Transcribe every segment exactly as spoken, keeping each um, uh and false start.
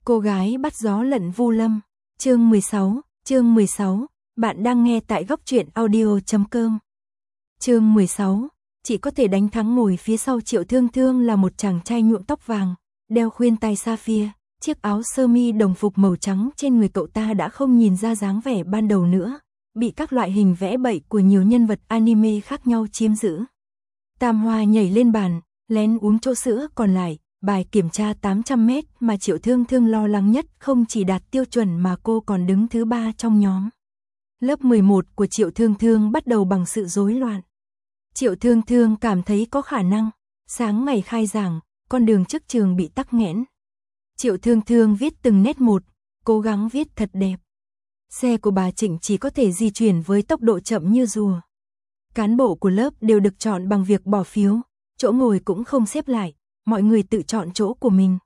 Cô gái bắt gió lận Vu Lâm, chương mười sáu, chương mười sáu, bạn đang nghe tại góc truyện audio chấm com. Chương mười sáu, chỉ có thể đánh thắng ngồi phía sau Triệu Thương Thương là một chàng trai nhuộm tóc vàng, đeo khuyên tai sapphire, chiếc áo sơ mi đồng phục màu trắng trên người cậu ta đã không nhìn ra dáng vẻ ban đầu nữa, bị các loại hình vẽ bậy của nhiều nhân vật anime khác nhau chiếm giữ. Tam Hoa nhảy lên bàn, lén uống chỗ sữa còn lại. Bài kiểm tra tám trăm mét mà Triệu Thương Thương lo lắng nhất không chỉ đạt tiêu chuẩn mà cô còn đứng thứ ba trong nhóm. Lớp mười một của Triệu Thương Thương bắt đầu bằng sự rối loạn. Triệu Thương Thương cảm thấy có khả năng, sáng ngày khai giảng, con đường trước trường bị tắc nghẽn. Triệu Thương Thương viết từng nét một, cố gắng viết thật đẹp. Xe của bà Trịnh chỉ có thể di chuyển với tốc độ chậm như rùa. Cán bộ của lớp đều được chọn bằng việc bỏ phiếu, chỗ ngồi cũng không xếp lại. Mọi người tự chọn chỗ của mình.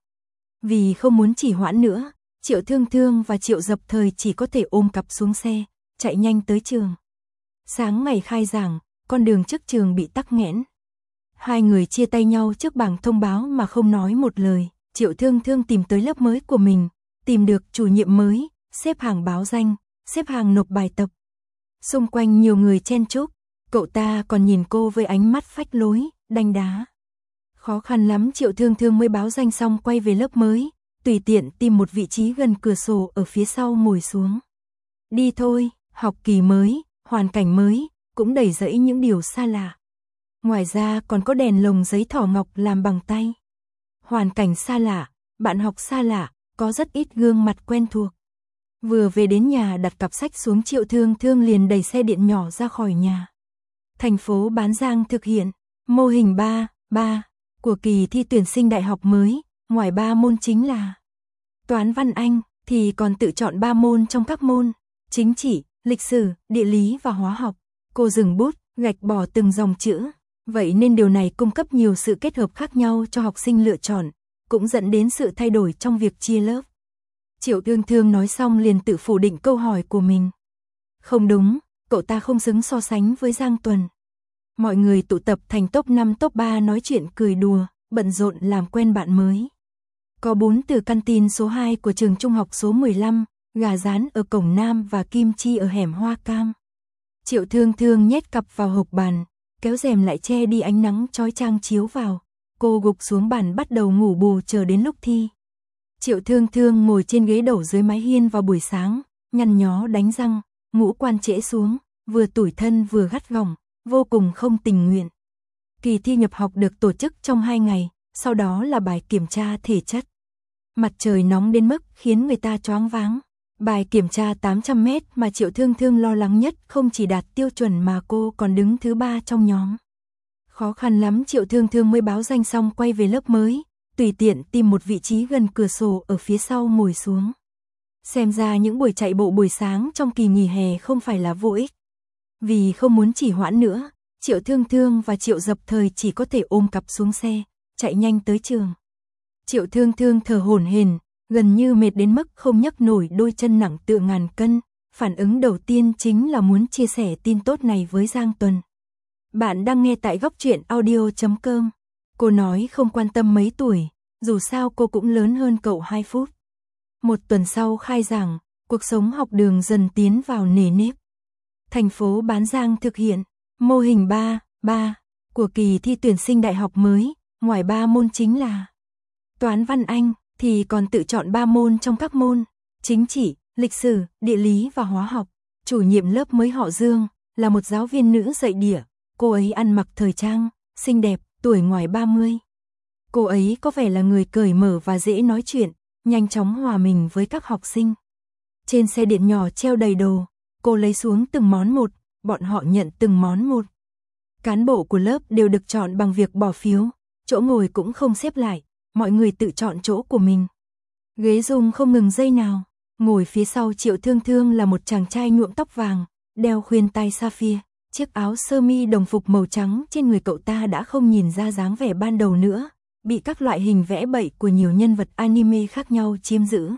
Vì không muốn trì hoãn nữa, Triệu Thương Thương và Triệu Dập Thời chỉ có thể ôm cặp xuống xe, chạy nhanh tới trường. Sáng ngày khai giảng, con đường trước trường bị tắc nghẽn. Hai người chia tay nhau trước bảng thông báo mà không nói một lời. Triệu Thương Thương tìm tới lớp mới của mình, tìm được chủ nhiệm mới, xếp hàng báo danh, xếp hàng nộp bài tập. Xung quanh nhiều người chen chúc, cậu ta còn nhìn cô với ánh mắt phách lối, đanh đá. Khó khăn lắm Triệu Thương Thương mới báo danh xong quay về lớp mới, tùy tiện tìm một vị trí gần cửa sổ ở phía sau ngồi xuống. Đi thôi, học kỳ mới, hoàn cảnh mới, cũng đầy rẫy những điều xa lạ. Ngoài ra còn có đèn lồng giấy thỏ ngọc làm bằng tay. Hoàn cảnh xa lạ, bạn học xa lạ, có rất ít gương mặt quen thuộc. Vừa về đến nhà đặt cặp sách xuống Triệu Thương Thương liền đẩy xe điện nhỏ ra khỏi nhà. Thành phố Bán Giang thực hiện mô hình ba, ba. Của kỳ thi tuyển sinh đại học mới, ngoài ba môn chính là Toán Văn Anh, thì còn tự chọn ba môn trong các môn Chính trị, Lịch sử, Địa lý và Hóa học. Cô dừng bút, gạch bỏ từng dòng chữ. Vậy nên điều này cung cấp nhiều sự kết hợp khác nhau cho học sinh lựa chọn, cũng dẫn đến sự thay đổi trong việc chia lớp. Triệu Thương Thương nói xong liền tự phủ định câu hỏi của mình. Không đúng, cậu ta không xứng so sánh với Giang Tuần. Mọi người tụ tập thành top năm top ba nói chuyện cười đùa, bận rộn làm quen bạn mới. Có bốn từ canteen số hai của trường trung học số mười lăm, gà rán ở cổng Nam và kim chi ở hẻm Hoa Cam. Triệu Thương Thương nhét cặp vào hộc bàn, kéo rèm lại che đi ánh nắng chói chang chiếu vào. Cô gục xuống bàn bắt đầu ngủ bù chờ đến lúc thi. Triệu Thương Thương ngồi trên ghế đẩu dưới mái hiên vào buổi sáng, nhăn nhó đánh răng, ngũ quan trễ xuống, vừa tủi thân vừa gắt gỏng. Vô cùng không tình nguyện. Kỳ thi nhập học được tổ chức trong hai ngày, sau đó là bài kiểm tra thể chất. Mặt trời nóng đến mức khiến người ta choáng váng. Bài kiểm tra tám trăm mét mà Triệu Thương Thương lo lắng nhất không chỉ đạt tiêu chuẩn mà cô còn đứng thứ ba trong nhóm. Khó khăn lắm Triệu Thương Thương mới báo danh xong quay về lớp mới, tùy tiện tìm một vị trí gần cửa sổ ở phía sau ngồi xuống. Xem ra những buổi chạy bộ buổi sáng trong kỳ nghỉ hè không phải là vô ích. Vì không muốn trì hoãn nữa, Triệu Thương Thương và Triệu Dập Thời chỉ có thể ôm cặp xuống xe, chạy nhanh tới trường. Triệu Thương Thương thở hổn hển, gần như mệt đến mức không nhấc nổi đôi chân nặng tựa ngàn cân. Phản ứng đầu tiên chính là muốn chia sẻ tin tốt này với Giang Tuần. Bạn đang nghe tại góc truyện audio chấm com. Cô nói không quan tâm mấy tuổi, dù sao cô cũng lớn hơn cậu hai phút. Một tuần sau khai giảng, cuộc sống học đường dần tiến vào nề nếp. Thành phố Bán Giang thực hiện mô hình ba, ba của kỳ thi tuyển sinh đại học mới, ngoài ba môn chính là Toán Văn Anh, thì còn tự chọn ba môn trong các môn Chính trị, Lịch sử, Địa lý và Hóa học. Chủ nhiệm lớp mới họ Dương, là một giáo viên nữ dạy địa. Cô ấy ăn mặc thời trang, xinh đẹp, tuổi ngoài ba mươi. Cô ấy có vẻ là người cởi mở và dễ nói chuyện, nhanh chóng hòa mình với các học sinh. Trên xe điện nhỏ treo đầy đồ. Cô lấy xuống từng món một, bọn họ nhận từng món một. Cán bộ của lớp đều được chọn bằng việc bỏ phiếu, chỗ ngồi cũng không xếp lại, mọi người tự chọn chỗ của mình. Ghế rung không ngừng giây nào, ngồi phía sau Triệu Thương Thương là một chàng trai nhuộm tóc vàng, đeo khuyên tai sapphire, chiếc áo sơ mi đồng phục màu trắng trên người cậu ta đã không nhìn ra dáng vẻ ban đầu nữa, bị các loại hình vẽ bậy của nhiều nhân vật anime khác nhau chiếm giữ.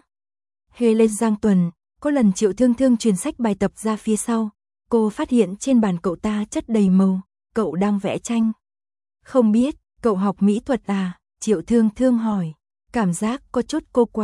Hê lên Giang Tuần. Có lần Triệu Thương Thương truyền sách bài tập ra phía sau, cô phát hiện trên bàn cậu ta chất đầy màu, cậu đang vẽ tranh. Không biết, cậu học mỹ thuật à? Triệu Thương Thương hỏi, cảm giác có chút cô quạnh.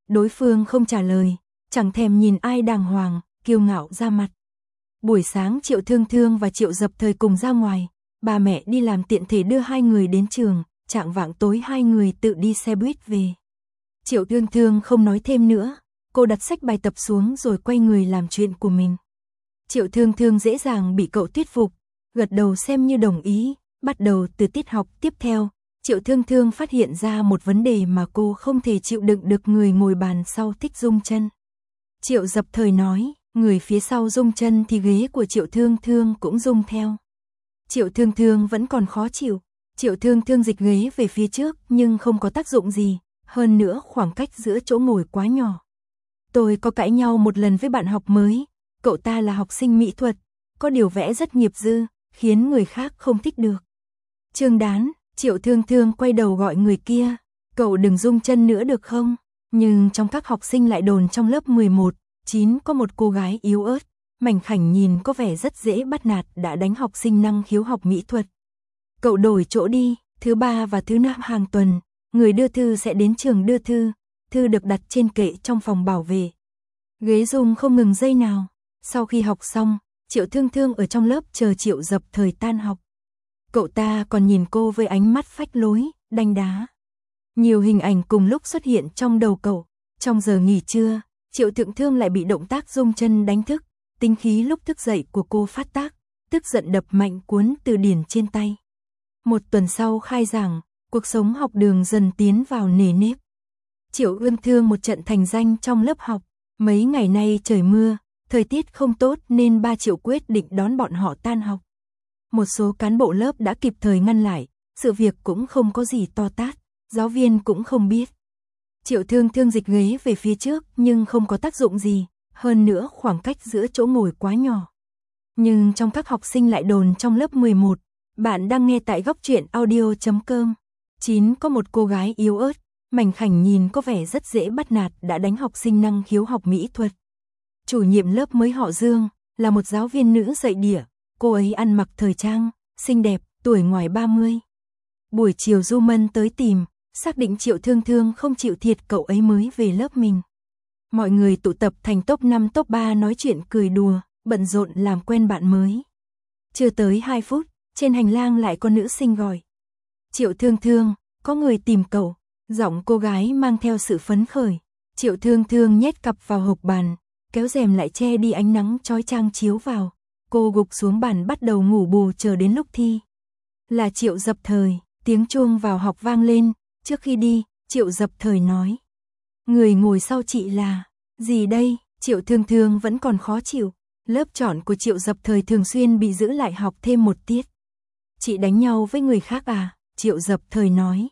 Đối phương không trả lời, chẳng thèm nhìn ai đàng hoàng, kiêu ngạo ra mặt. Buổi sáng Triệu Thương Thương và Triệu Dập Thời cùng ra ngoài, bà mẹ đi làm tiện thể đưa hai người đến trường, chạng vạng tối hai người tự đi xe buýt về. Triệu Thương Thương không nói thêm nữa, cô đặt sách bài tập xuống rồi quay người làm chuyện của mình. Triệu Thương Thương dễ dàng bị cậu thuyết phục, gật đầu xem như đồng ý, bắt đầu từ tiết học tiếp theo. Triệu Thương Thương phát hiện ra một vấn đề mà cô không thể chịu đựng được, người ngồi bàn sau thích rung chân. Triệu Dập Thời nói, người phía sau rung chân thì ghế của Triệu Thương Thương cũng rung theo. Triệu Thương Thương vẫn còn khó chịu, Triệu Thương Thương dịch ghế về phía trước nhưng không có tác dụng gì, hơn nữa khoảng cách giữa chỗ ngồi quá nhỏ. Tôi có cãi nhau một lần với bạn học mới, cậu ta là học sinh mỹ thuật, có điều vẽ rất nghiệp dư, khiến người khác không thích được. Trương Đán, Triệu Thương Thương quay đầu gọi người kia, cậu đừng rung chân nữa được không? Nhưng trong các học sinh lại đồn trong lớp mười một, chín có một cô gái yếu ớt, mảnh khảnh nhìn có vẻ rất dễ bắt nạt đã đánh học sinh năng khiếu học mỹ thuật. Cậu đổi chỗ đi, thứ ba và thứ năm hàng tuần, người đưa thư sẽ đến trường đưa thư, thư được đặt trên kệ trong phòng bảo vệ. Ghế rung không ngừng giây nào. Sau khi học xong, Triệu Thương Thương ở trong lớp chờ Triệu Dập Thời tan học. Cậu ta còn nhìn cô với ánh mắt phách lối, đanh đá. Nhiều hình ảnh cùng lúc xuất hiện trong đầu cậu. Trong giờ nghỉ trưa, Triệu Thượng Thương lại bị động tác rung chân đánh thức. Tính khí lúc thức dậy của cô phát tác, tức giận đập mạnh cuốn từ điển trên tay. Một tuần sau khai giảng, cuộc sống học đường dần tiến vào nề nếp. Triệu Ương Thương một trận thành danh trong lớp học. Mấy ngày nay trời mưa, thời tiết không tốt nên ba Triệu quyết định đón bọn họ tan học. Một số cán bộ lớp đã kịp thời ngăn lại, sự việc cũng không có gì to tát, giáo viên cũng không biết. Triệu Thương Thương dịch ghế về phía trước nhưng không có tác dụng gì, hơn nữa khoảng cách giữa chỗ ngồi quá nhỏ. Nhưng trong các học sinh lại đồn trong lớp mười một, bạn đang nghe tại góc truyện audio chấm com. chín có một cô gái yếu ớt, mảnh khảnh nhìn có vẻ rất dễ bắt nạt đã đánh học sinh năng khiếu học mỹ thuật. Chủ nhiệm lớp mới họ Dương, là một giáo viên nữ dạy đĩa, cô ấy ăn mặc thời trang, xinh đẹp, tuổi ngoài ba mươi. Buổi chiều Du Mân tới tìm, xác định Triệu Thương Thương không chịu thiệt cậu ấy mới về lớp mình. Mọi người tụ tập thành top năm top ba nói chuyện cười đùa, bận rộn làm quen bạn mới. Chưa tới hai phút, trên hành lang lại có nữ sinh gọi. Triệu Thương Thương, có người tìm cậu. Giọng cô gái mang theo sự phấn khởi. Triệu Thương Thương nhét cặp vào hộc bàn, kéo rèm lại che đi ánh nắng chói chang chiếu vào. Cô gục xuống bàn bắt đầu ngủ bù chờ đến lúc thi. Là Triệu Dập Thời, tiếng chuông vào học vang lên. Trước khi đi, Triệu Dập Thời nói. Người ngồi sau chị là, gì đây? Triệu Thương Thương vẫn còn khó chịu. Lớp chọn của Triệu Dập Thời thường xuyên bị giữ lại học thêm một tiết. Chị đánh nhau với người khác à? Triệu Dập Thời nói.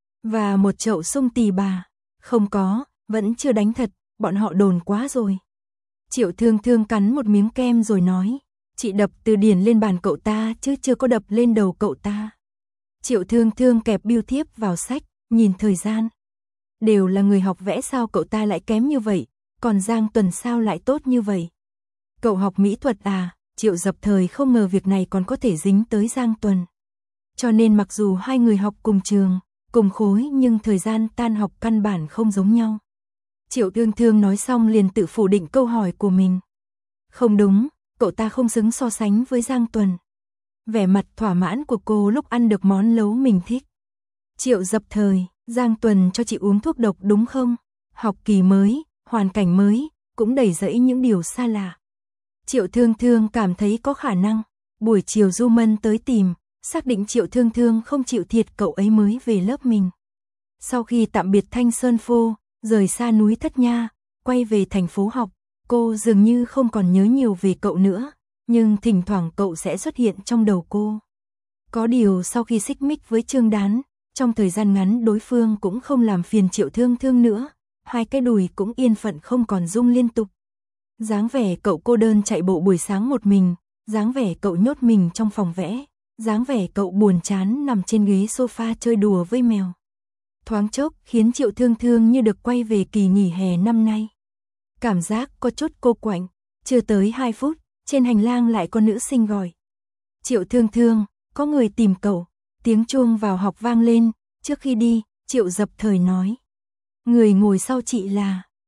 Và một chậu sung tì bà. Không có, vẫn chưa đánh thật, bọn họ đồn quá rồi. Triệu Thương Thương cắn một miếng kem rồi nói. Chị đập từ điển lên bàn cậu ta chứ chưa có đập lên đầu cậu ta. Triệu Thương Thương kẹp bưu thiếp vào sách, nhìn thời gian. Đều là người học vẽ sao cậu ta lại kém như vậy, còn Giang Tuần sao lại tốt như vậy. Cậu học mỹ thuật à? Triệu Dập Thời không ngờ việc này còn có thể dính tới Giang Tuần. Cho nên mặc dù hai người học cùng trường, cùng khối nhưng thời gian tan học căn bản không giống nhau. Triệu Thương Thương nói xong liền tự phủ định câu hỏi của mình. Không đúng, cậu ta không xứng so sánh với Giang Tuần. Vẻ mặt thỏa mãn của cô lúc ăn được món lấu mình thích. Triệu Dập Thời, Giang Tuần cho chị uống thuốc độc đúng không? Học kỳ mới, hoàn cảnh mới, cũng đầy rẫy những điều xa lạ. Triệu Thương Thương cảm thấy có khả năng. Buổi chiều Du Mân tới tìm, xác định Triệu Thương Thương không chịu thiệt cậu ấy mới về lớp mình. Sau khi tạm biệt Thanh Sơn Phô, rời xa núi Thất Nha, quay về thành phố học, cô dường như không còn nhớ nhiều về cậu nữa, nhưng thỉnh thoảng cậu sẽ xuất hiện trong đầu cô. Có điều sau khi xích mích với Trương Đán, trong thời gian ngắn đối phương cũng không làm phiền Triệu Thương Thương nữa, hai cái đùi cũng yên phận không còn rung liên tục. Dáng vẻ cậu cô đơn chạy bộ buổi sáng một mình, dáng vẻ cậu nhốt mình trong phòng vẽ, dáng vẻ cậu buồn chán nằm trên ghế sofa chơi đùa với mèo. Thoáng chốc khiến Triệu Thương Thương như được quay về kỳ nghỉ hè năm nay. Cảm giác có chút cô quạnh, chưa tới hai phút, trên hành lang lại có nữ sinh gọi. Triệu Thương Thương, có người tìm cậu. Tiếng chuông vào học vang lên, trước khi đi, Triệu Dập Thời nói. Người ngồi sau chị là,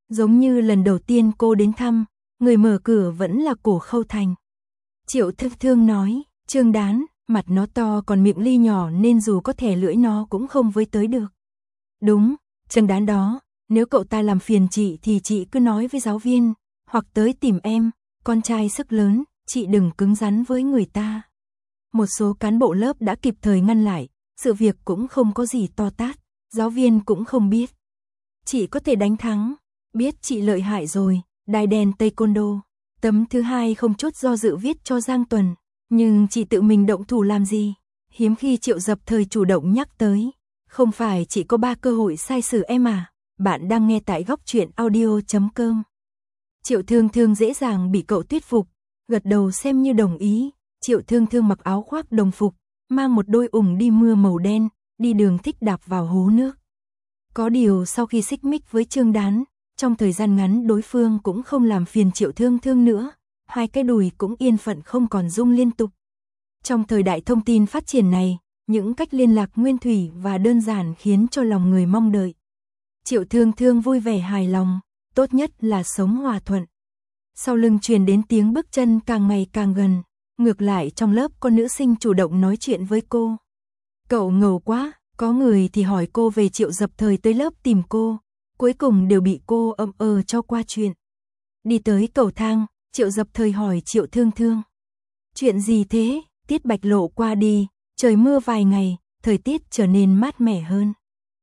Giống như lần đầu tiên cô đến thăm, người mở cửa vẫn là Cổ Khâu Thành. Triệu Thương Thương nói, Trương Đán, mặt nó to còn miệng ly nhỏ nên dù có thè lưỡi nó cũng không với tới được. Đúng, Trương Đán đó, nếu cậu ta làm phiền chị thì chị cứ nói với giáo viên, hoặc tới tìm em, con trai sức lớn, chị đừng cứng rắn với người ta. Một số cán bộ lớp đã kịp thời ngăn lại, sự việc cũng không có gì to tát, giáo viên cũng không biết. Chị có thể đánh thắng, biết chị lợi hại rồi, đai đen taekwondo. Tấm thứ hai không chút do dự viết cho Giang Tuần, nhưng chị tự mình động thủ làm gì? Hiếm khi Triệu Dập Thời chủ động nhắc tới, không phải chỉ có ba cơ hội sai sử em à? Bạn đang nghe tại góc truyện audio chấm com. Triệu Thương Thương dễ dàng bị cậu thuyết phục, gật đầu xem như đồng ý. Triệu Thương Thương mặc áo khoác đồng phục, mang một đôi ủng đi mưa màu đen, đi đường thích đạp vào hố nước. Có điều sau khi xích mích với Trương Đán, trong thời gian ngắn đối phương cũng không làm phiền Triệu Thương Thương nữa, hai cái đùi cũng yên phận không còn rung liên tục. Trong thời đại thông tin phát triển này, những cách liên lạc nguyên thủy và đơn giản khiến cho lòng người mong đợi. Triệu Thương Thương vui vẻ hài lòng, tốt nhất là sống hòa thuận. Sau lưng truyền đến tiếng bước chân càng ngày càng gần, ngược lại trong lớp có nữ sinh chủ động nói chuyện với cô. Cậu ngầu quá, có người thì hỏi cô về Triệu Dập Thời tới lớp tìm cô, cuối cùng đều bị cô ậm ờ cho qua chuyện. Đi tới cầu thang, Triệu Dập Thời hỏi Triệu Thương Thương. Chuyện gì thế? Tiết Bạch Lộ qua đi, trời mưa vài ngày, thời tiết trở nên mát mẻ hơn.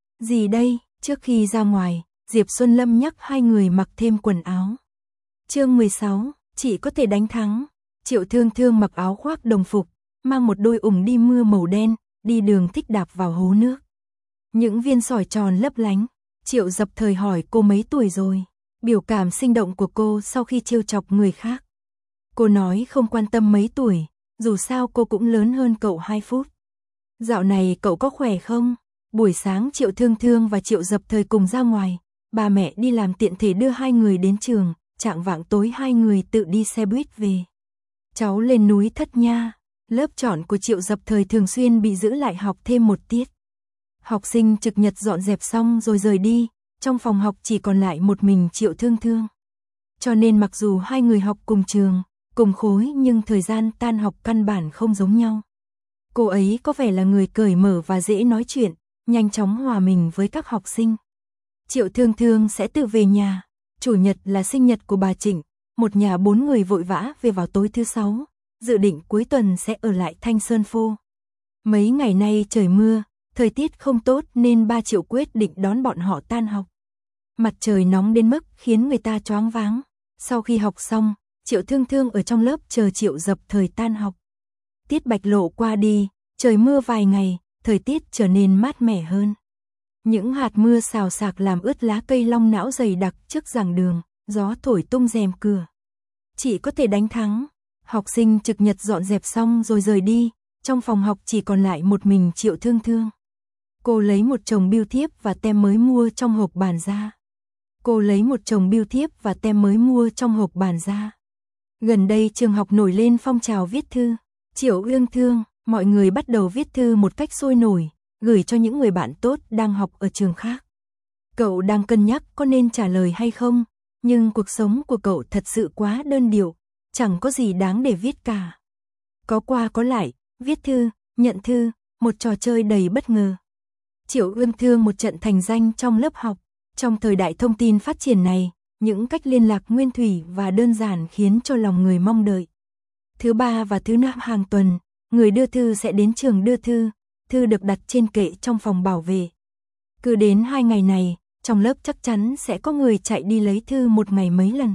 Gì đây? Trước khi ra ngoài, Diệp Xuân Lâm nhắc hai người mặc thêm quần áo. Chương mười sáu, chị có thể đánh thắng. Triệu Thương Thương mặc áo khoác đồng phục, mang một đôi ủng đi mưa màu đen, đi đường thích đạp vào hố nước. Những viên sỏi tròn lấp lánh. Triệu Dập Thời hỏi cô mấy tuổi rồi. Biểu cảm sinh động của cô sau khi trêu chọc người khác. Cô nói không quan tâm mấy tuổi, dù sao cô cũng lớn hơn cậu hai phút. Dạo này cậu có khỏe không? Buổi sáng Triệu Thương Thương và Triệu Dập Thời cùng ra ngoài, bà mẹ đi làm tiện thể đưa hai người đến trường, chạng vạng tối hai người tự đi xe buýt về. Cháu lên núi Thất Nha, lớp chọn của Triệu Dập Thời thường xuyên bị giữ lại học thêm một tiết. Học sinh trực nhật dọn dẹp xong rồi rời đi, trong phòng học chỉ còn lại một mình Triệu Thương Thương. Cho nên mặc dù hai người học cùng trường, cùng khối nhưng thời gian tan học căn bản không giống nhau. Cô ấy có vẻ là người cởi mở và dễ nói chuyện, nhanh chóng hòa mình với các học sinh. Triệu Thương Thương sẽ tự về nhà, chủ nhật là sinh nhật của bà Trịnh, một nhà bốn người vội vã về vào tối thứ sáu, dự định cuối tuần sẽ ở lại Thanh Sơn Phô. Mấy ngày nay trời mưa, thời tiết không tốt nên ba Triệu quyết định đón bọn họ tan học. Mặt trời nóng đến mức khiến người ta choáng váng. Sau khi học xong, Triệu Thương Thương ở trong lớp chờ Triệu Dập Thời tan học. Tiết Bạch Lộ qua đi, trời mưa vài ngày, thời tiết trở nên mát mẻ hơn. Những hạt mưa xào xạc làm ướt lá cây long não dày đặc trước giảng đường, gió thổi tung rèm cửa. Chị có thể đánh thắng. Học sinh trực nhật dọn dẹp xong rồi rời đi, trong phòng học chỉ còn lại một mình Triệu Thương Thương. Cô lấy một chồng bưu thiếp và tem mới mua trong hộp bàn ra. Cô lấy một chồng bưu thiếp và tem mới mua trong hộp bàn ra. Gần đây trường học nổi lên phong trào viết thư. Triệu Ương Thương, mọi người bắt đầu viết thư một cách sôi nổi, gửi cho những người bạn tốt đang học ở trường khác. Cậu đang cân nhắc có nên trả lời hay không, nhưng cuộc sống của cậu thật sự quá đơn điệu, chẳng có gì đáng để viết cả. Có qua có lại, viết thư, nhận thư, một trò chơi đầy bất ngờ. Triệu Ương Thương một trận thành danh trong lớp học. Trong thời đại thông tin phát triển này, những cách liên lạc nguyên thủy và đơn giản khiến cho lòng người mong đợi. Thứ ba và thứ năm hàng tuần, người đưa thư sẽ đến trường đưa thư, thư được đặt trên kệ trong phòng bảo vệ. Cứ đến hai ngày này, trong lớp chắc chắn sẽ có người chạy đi lấy thư một ngày mấy lần.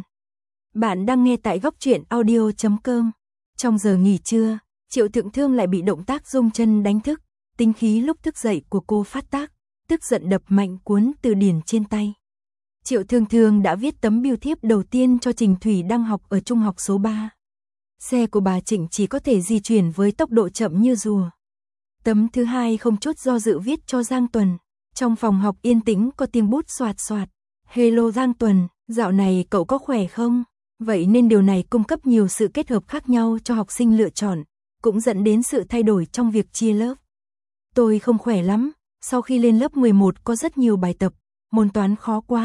Bạn đang nghe tại góc truyện audio chấm com. Trong giờ nghỉ trưa, Triệu Thượng Thương lại bị động tác rung chân đánh thức, tính khí lúc thức dậy của cô phát tác, tức giận đập mạnh cuốn từ điển trên tay. Triệu Thương Thương đã viết tấm bưu thiếp đầu tiên cho Trình Thủy đang học ở trung học số ba. Xe của bà Trịnh chỉ có thể di chuyển với tốc độ chậm như rùa. Tấm thứ hai không chút do dự viết cho Giang Tuần. Trong phòng học yên tĩnh có tiếng bút xoạt xoạt. Hello Giang Tuần, dạo này cậu có khỏe không? Vậy nên điều này cung cấp nhiều sự kết hợp khác nhau cho học sinh lựa chọn, cũng dẫn đến sự thay đổi trong việc chia lớp. Tôi không khỏe lắm, sau khi lên lớp mười một có rất nhiều bài tập, môn toán khó quá,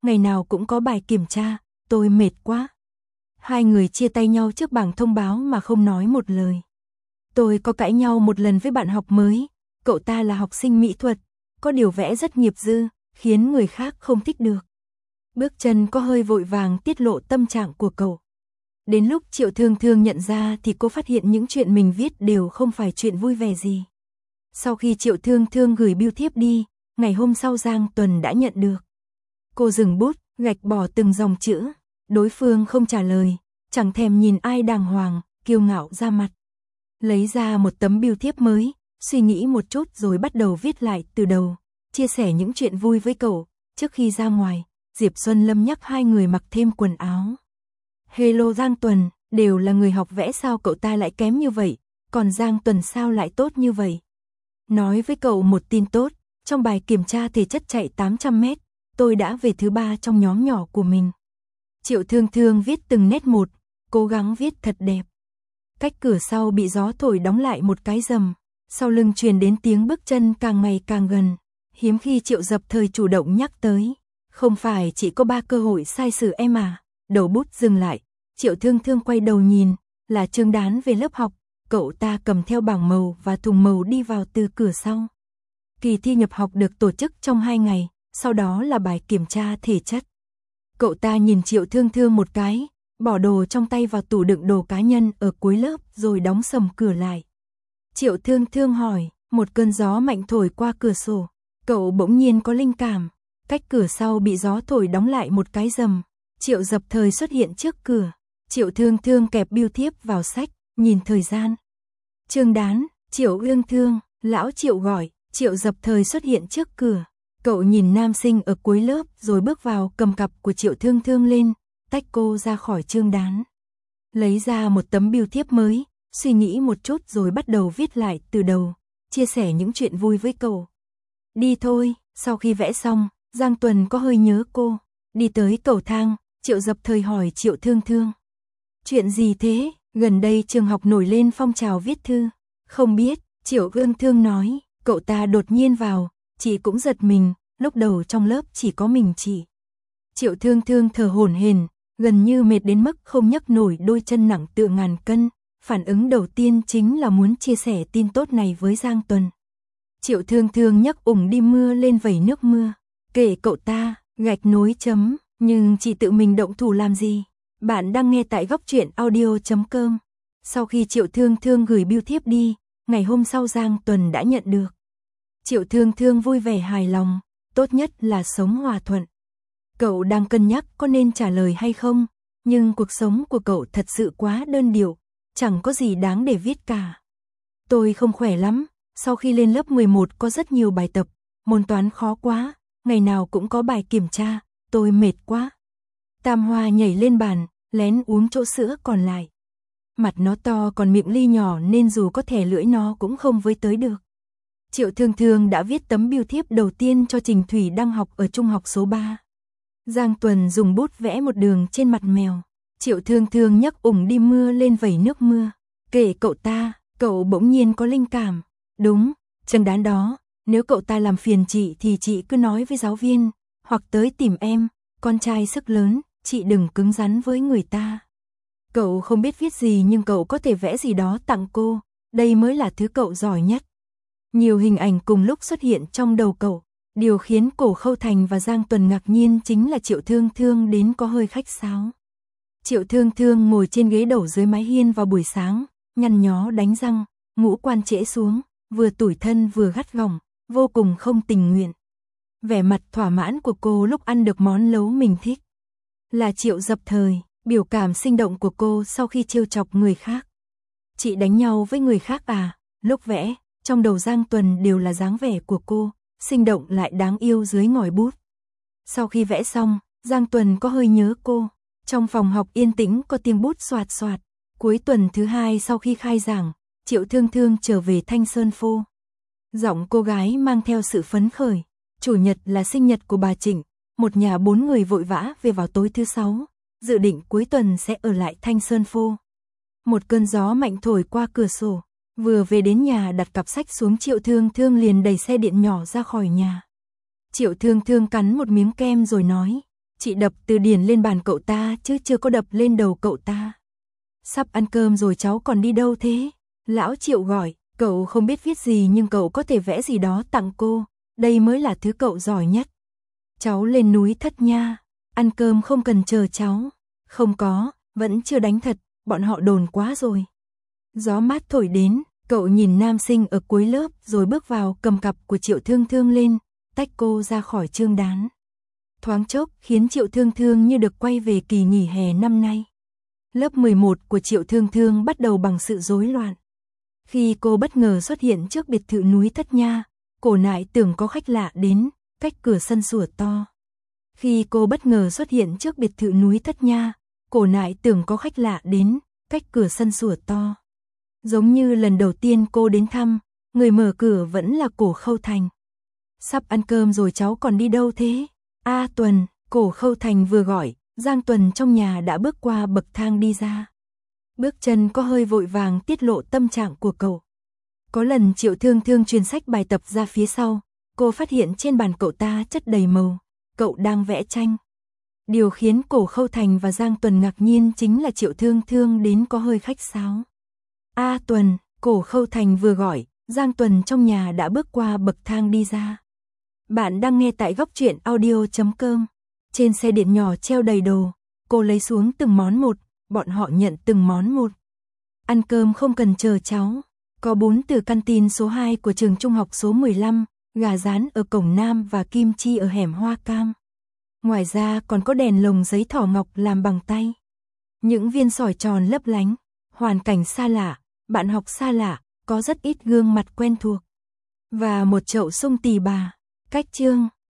ngày nào cũng có bài kiểm tra, tôi mệt quá. Hai người chia tay nhau trước bảng thông báo mà không nói một lời. Tôi có cãi nhau một lần với bạn học mới, cậu ta là học sinh mỹ thuật, có điều vẽ rất nghiệp dư, khiến người khác không thích được. Bước chân có hơi vội vàng tiết lộ tâm trạng của cậu. Đến lúc Triệu Thương Thương nhận ra thì cô phát hiện những chuyện mình viết đều không phải chuyện vui vẻ gì. Sau khi Triệu Thương Thương gửi bưu thiếp đi, ngày hôm sau Giang Tuần đã nhận được. Cô dừng bút, gạch bỏ từng dòng chữ, đối phương không trả lời, chẳng thèm nhìn ai đàng hoàng, kiêu ngạo ra mặt. Lấy ra một tấm bưu thiếp mới, suy nghĩ một chút rồi bắt đầu viết lại từ đầu, chia sẻ những chuyện vui với cậu. Trước khi ra ngoài, Diệp Xuân Lâm nhắc hai người mặc thêm quần áo. Hello Giang Tuần, đều là người học vẽ sao cậu ta lại kém như vậy, còn Giang Tuần sao lại tốt như vậy? Nói với cậu một tin tốt, trong bài kiểm tra thể chất chạy tám trăm mét, tôi đã về thứ ba trong nhóm nhỏ của mình. Triệu Thương Thương viết từng nét một, cố gắng viết thật đẹp. Cách cửa sau bị gió thổi đóng lại một cái rầm, sau lưng truyền đến tiếng bước chân càng ngày càng gần. Hiếm khi Triệu Dập Thời chủ động nhắc tới, không phải chỉ có ba cơ hội sai sử em à? Đầu bút dừng lại, Triệu Thương Thương quay đầu nhìn, là Trương Đán về lớp học, cậu ta cầm theo bảng màu và thùng màu đi vào từ cửa sau. Kỳ thi nhập học được tổ chức trong hai ngày, sau đó là bài kiểm tra thể chất. Cậu ta nhìn Triệu Thương Thương một cái, bỏ đồ trong tay vào tủ đựng đồ cá nhân ở cuối lớp rồi đóng sầm cửa lại. Triệu Thương Thương hỏi, một cơn gió mạnh thổi qua cửa sổ, cậu bỗng nhiên có linh cảm, cách cửa sau bị gió thổi đóng lại một cái rầm, Triệu Dập Thời xuất hiện trước cửa. Triệu Thương Thương kẹp bưu thiếp vào sách, nhìn thời gian. Trương Đán, Triệu Ương Thương, lão Triệu gọi, Triệu Dập Thời xuất hiện trước cửa. Cậu nhìn nam sinh ở cuối lớp rồi bước vào, cầm cặp của Triệu Thương Thương lên, tách cô ra khỏi Trương Đán. Lấy ra một tấm bưu thiếp mới, suy nghĩ một chút rồi bắt đầu viết lại từ đầu, chia sẻ những chuyện vui với cậu. Đi thôi, sau khi vẽ xong, Giang Tuần có hơi nhớ cô. Đi tới cầu thang, Triệu Dập Thời hỏi Triệu Thương Thương. Chuyện gì thế, gần đây trường học nổi lên phong trào viết thư. Không biết, Triệu Ương Thương nói, cậu ta đột nhiên vào, chị cũng giật mình, lúc đầu trong lớp chỉ có mình chị. Triệu Thương Thương thở hổn hển, gần như mệt đến mức không nhấc nổi đôi chân nặng tựa ngàn cân. Phản ứng đầu tiên chính là muốn chia sẻ tin tốt này với Giang Tuần. Triệu Thương Thương nhấc ủng đi mưa lên vẩy nước mưa, kể cậu ta, gạch nối chấm, nhưng chị tự mình động thủ làm gì? Bạn đang nghe tại góc truyện audio chấm com. Sau khi Triệu Thương Thương gửi bưu thiếp đi, ngày hôm sau Giang Tuần đã nhận được. Triệu Thương Thương vui vẻ hài lòng, tốt nhất là sống hòa thuận. Cậu đang cân nhắc có nên trả lời hay không, nhưng cuộc sống của cậu thật sự quá đơn điệu, chẳng có gì đáng để viết cả. Tôi không khỏe lắm, sau khi lên lớp mười một có rất nhiều bài tập, môn toán khó quá, ngày nào cũng có bài kiểm tra, tôi mệt quá. Tam Hoa nhảy lên bàn, lén uống chỗ sữa còn lại. Mặt nó to còn miệng ly nhỏ nên dù có thè lưỡi nó cũng không với tới được. Triệu Thương Thương đã viết tấm bưu thiếp đầu tiên cho Trình Thủy đang học ở trung học số ba. Giang Tuần dùng bút vẽ một đường trên mặt mèo. Triệu Thương Thương nhấc ủng đi mưa lên vẩy nước mưa, kể cậu ta, cậu bỗng nhiên có linh cảm. Đúng, Trương Đán đó, nếu cậu ta làm phiền chị thì chị cứ nói với giáo viên, hoặc tới tìm em, con trai sức lớn, chị đừng cứng rắn với người ta. Cậu không biết viết gì nhưng cậu có thể vẽ gì đó tặng cô, đây mới là thứ cậu giỏi nhất. Nhiều hình ảnh cùng lúc xuất hiện trong đầu cậu, điều khiến Cổ Khâu Thành và Giang Tuần ngạc nhiên chính là Triệu Thương Thương đến có hơi khách sáo. Triệu Thương Thương ngồi trên ghế đầu dưới mái hiên vào buổi sáng, nhăn nhó đánh răng, ngũ quan trễ xuống, vừa tủi thân vừa gắt gỏng, vô cùng không tình nguyện. Vẻ mặt thỏa mãn của cô lúc ăn được món nấu mình thích. Là Triệu Dập Thời, biểu cảm sinh động của cô sau khi trêu chọc người khác. Chị đánh nhau với người khác à? Lúc vẽ, trong đầu Giang Tuần đều là dáng vẻ của cô, sinh động lại đáng yêu dưới ngòi bút. Sau khi vẽ xong, Giang Tuần có hơi nhớ cô. Trong phòng học yên tĩnh có tiếng bút xoạt xoạt. Cuối tuần thứ hai sau khi khai giảng, Triệu Thương Thương trở về Thanh Sơn Phô. Giọng cô gái mang theo sự phấn khởi. Chủ nhật là sinh nhật của bà Trịnh, một nhà bốn người vội vã về vào tối thứ sáu, dự định cuối tuần sẽ ở lại Thanh Sơn Phô. Một cơn gió mạnh thổi qua cửa sổ, vừa về đến nhà đặt cặp sách xuống Triệu Thương Thương liền đẩy xe điện nhỏ ra khỏi nhà. Triệu Thương Thương cắn một miếng kem rồi nói, Chị đập từ điển lên bàn cậu ta chứ chưa có đập lên đầu cậu ta. Sắp ăn cơm rồi cháu còn đi đâu thế? Lão Triệu gọi, cậu không biết viết gì nhưng cậu có thể vẽ gì đó tặng cô, đây mới là thứ cậu giỏi nhất. Cháu lên núi Thất Nha, ăn cơm không cần chờ cháu. Không có, vẫn chưa đánh thật, bọn họ đồn quá rồi. Gió mát thổi đến, cậu nhìn nam sinh ở cuối lớp rồi bước vào cầm cặp của Triệu Thương Thương lên, tách cô ra khỏi chương đán. Thoáng chốc khiến Triệu Thương Thương như được quay về kỳ nghỉ hè năm nay. Lớp mười một của Triệu Thương Thương bắt đầu bằng sự rối loạn. Khi cô bất ngờ xuất hiện trước biệt thự núi Thất Nha, cổ nại tưởng có khách lạ đến, cách cửa sân sủa to. Khi cô bất ngờ xuất hiện trước biệt thự núi Thất Nha, cổ nại tưởng có khách lạ đến, cách cửa sân sủa to. Giống như lần đầu tiên cô đến thăm, người mở cửa vẫn là Cổ Khâu Thành. Sắp ăn cơm rồi cháu còn đi đâu thế? A Tuần, Cổ Khâu Thành vừa gọi, Giang Tuần trong nhà đã bước qua bậc thang đi ra. Bước chân có hơi vội vàng tiết lộ tâm trạng của cậu. Có lần Triệu Thương Thương truyền sách bài tập ra phía sau, cô phát hiện trên bàn cậu ta chất đầy màu, cậu đang vẽ tranh. Điều khiến Cổ Khâu Thành và Giang Tuần ngạc nhiên chính là Triệu Thương Thương đến có hơi khách sáo. A Tuần, Cổ Khâu Thành vừa gọi, Giang Tuần trong nhà đã bước qua bậc thang đi ra. Bạn đang nghe tại góc truyện audio chấm com. Trên xe điện nhỏ treo đầy đồ, cô lấy xuống từng món một, bọn họ nhận từng món một. Ăn cơm không cần chờ cháu. Có bún từ canteen số hai của trường trung học số mười lăm, gà rán ở cổng Nam và kim chi ở hẻm Hoa Cam. Ngoài ra còn có đèn lồng giấy thỏ ngọc làm bằng tay. Những viên sỏi tròn lấp lánh, hoàn cảnh xa lạ, bạn học xa lạ, có rất ít gương mặt quen thuộc. Và một chậu sung tì bà. Cách chương